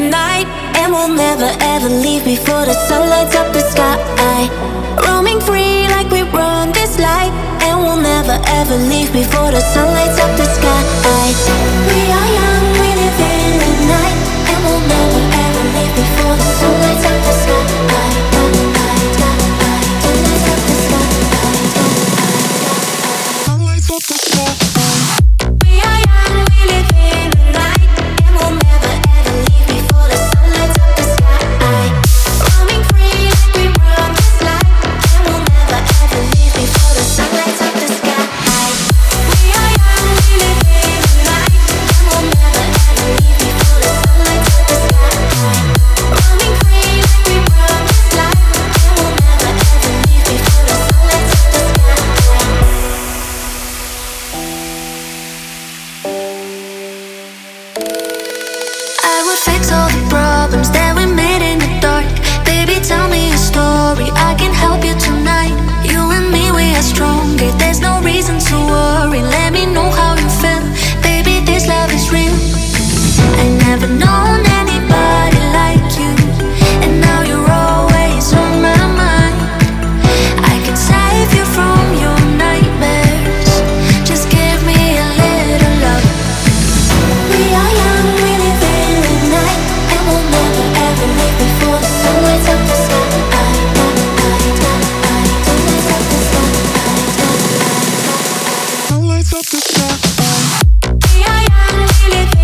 night, and we'll never ever leave before the sun lights up the sky. Roaming free like we run this light, and we'll never ever leave before the sun lights up the sky. We are young, we live in the night, and we'll never ever leave before the sun lights up the sky. We are young, we live in the night, and we'll never ever leave before the sun lights up the sky. Roaming free like we run this light, and we'll never ever leave before the sun lights up the sky. We are young, we live in the night, and we'll never ever leave before the sun lights up the sky. Roaming free like we run this light, and we'll never ever leave before the sun lights up the sky. I would fix all the problems that we made in the dark. Baby, tell me a story, I can help you tonight. You and me, we are stronger, there's no reason to worry. Let me know how you feel, baby, this love is real. I never known anybody like you, and now you're always on my mind. I can save you from your nightmares, just give me a little love. We are young, we live in the night, and we'll never ever leave before the sun lights up the sky. Sun lights up the sky. We are young, we live